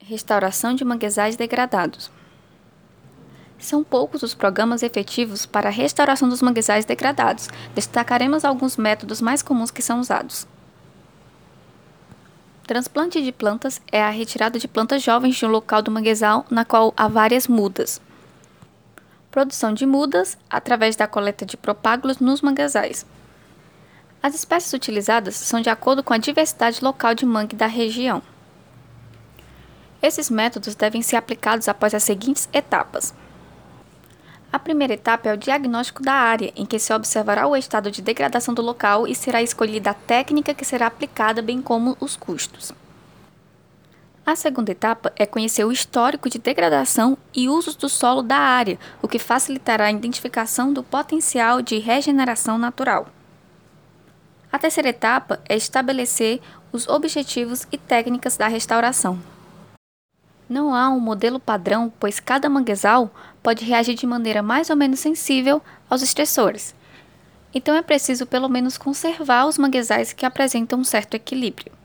Restauração de manguezais degradados. São poucos os programas efetivos para a restauração dos manguezais degradados. Destacaremos alguns métodos mais comuns que são usados. Transplante de plantas é a retirada de plantas jovens de um local do manguezal na qual há várias mudas. Produção de mudas através da coleta de propágulos nos manguezais. As espécies utilizadas são de acordo com a diversidade local de mangue da região. Esses métodos devem ser aplicados após as seguintes etapas. A primeira etapa é o diagnóstico da área, em que se observará o estado de degradação do local e será escolhida a técnica que será aplicada, bem como os custos. A segunda etapa é conhecer o histórico de degradação e usos do solo da área, o que facilitará a identificação do potencial de regeneração natural. A terceira etapa é estabelecer os objetivos e técnicas da restauração. Não há um modelo padrão, pois cada manguezal pode reagir de maneira mais ou menos sensível aos estressores. Então é preciso pelo menos conservar os manguezais que apresentam um certo equilíbrio.